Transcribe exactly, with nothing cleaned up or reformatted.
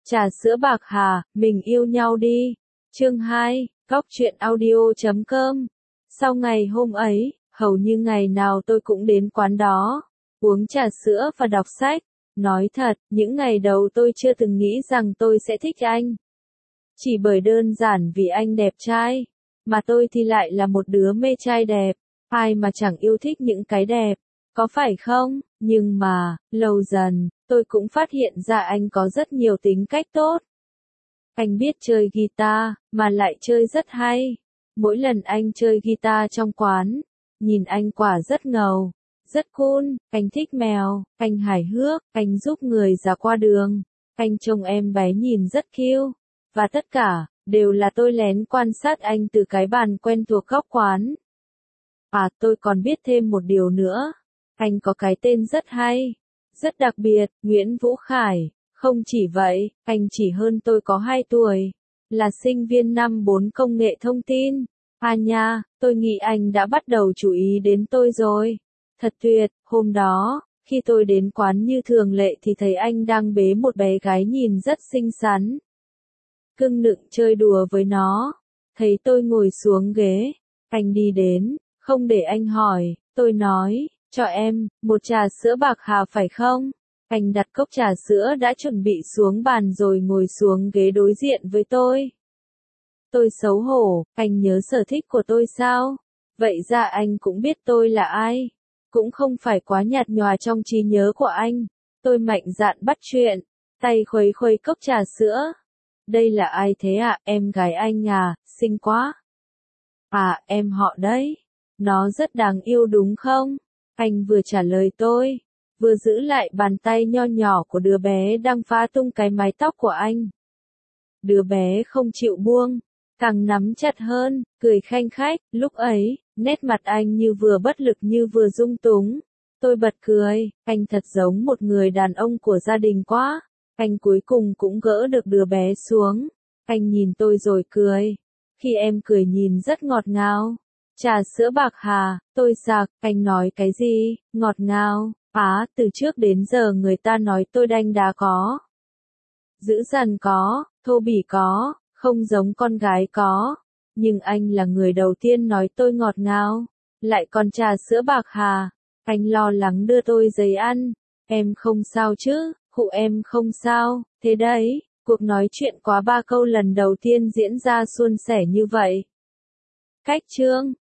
Trà sữa bạc hà, mình yêu nhau đi. Chương hai, Cóc truyện audio chấm com. Sau ngày hôm ấy, hầu như ngày nào tôi cũng đến quán đó, uống trà sữa và đọc sách. Nói thật, những ngày đầu tôi chưa từng nghĩ rằng tôi sẽ thích anh. Chỉ bởi đơn giản vì anh đẹp trai, mà tôi thì lại là một đứa mê trai đẹp, ai mà chẳng yêu thích những cái đẹp, có phải không? Nhưng mà, lâu dần, tôi cũng phát hiện ra anh có rất nhiều tính cách tốt. Anh biết chơi guitar, mà lại chơi rất hay. Mỗi lần anh chơi guitar trong quán, nhìn anh quả rất ngầu, rất cool. Anh thích mèo, anh hài hước, anh giúp người già qua đường, anh trông em bé nhìn rất cute. Và tất cả, đều là tôi lén quan sát anh từ cái bàn quen thuộc góc quán. À, tôi còn biết thêm một điều nữa. Anh có cái tên rất hay, rất đặc biệt, Nguyễn Vũ Khải. Không chỉ vậy, anh chỉ hơn tôi có hai tuổi, là sinh viên năm bốn công nghệ thông tin. À nha, tôi nghĩ anh đã bắt đầu chú ý đến tôi rồi. Thật tuyệt, hôm đó, khi tôi đến quán như thường lệ thì thấy anh đang bế một bé gái nhìn rất xinh xắn. Cưng nựng chơi đùa với nó. Thấy tôi ngồi xuống ghế, anh đi đến, không để anh hỏi, tôi nói, cho em, một trà sữa bạc hà phải không? Anh đặt cốc trà sữa đã chuẩn bị xuống bàn rồi ngồi xuống ghế đối diện với tôi. Tôi xấu hổ, anh nhớ sở thích của tôi sao? Vậy ra anh cũng biết tôi là ai? Cũng không phải quá nhạt nhòa trong trí nhớ của anh. Tôi mạnh dạn bắt chuyện, tay khuấy khuấy cốc trà sữa. Đây là ai thế ạ? À? Em gái anh à, xinh quá. À, em họ đấy. Nó rất đáng yêu đúng không? Anh vừa trả lời tôi, vừa giữ lại bàn tay nho nhỏ của đứa bé đang phá tung cái mái tóc của anh. Đứa bé không chịu buông, càng nắm chặt hơn, cười khanh khách. Lúc ấy, nét mặt anh như vừa bất lực như vừa rung túng. Tôi bật cười, anh thật giống một người đàn ông của gia đình quá. Anh cuối cùng cũng gỡ được đứa bé xuống. Anh nhìn tôi rồi cười. Khi em cười nhìn rất ngọt ngào. Trà sữa bạc hà, tôi sặc, anh nói cái gì, ngọt ngào. Á, từ trước đến giờ người ta nói tôi đanh đá có, dữ dằn có, thô bỉ có, không giống con gái có. Nhưng anh là người đầu tiên nói tôi ngọt ngào, lại còn trà sữa bạc hà. Anh lo lắng đưa tôi giấy ăn. Em không sao chứ? Khụ, em không sao. Thế đấy, cuộc nói chuyện quá ba câu lần đầu tiên diễn ra suôn sẻ như vậy. Cách chương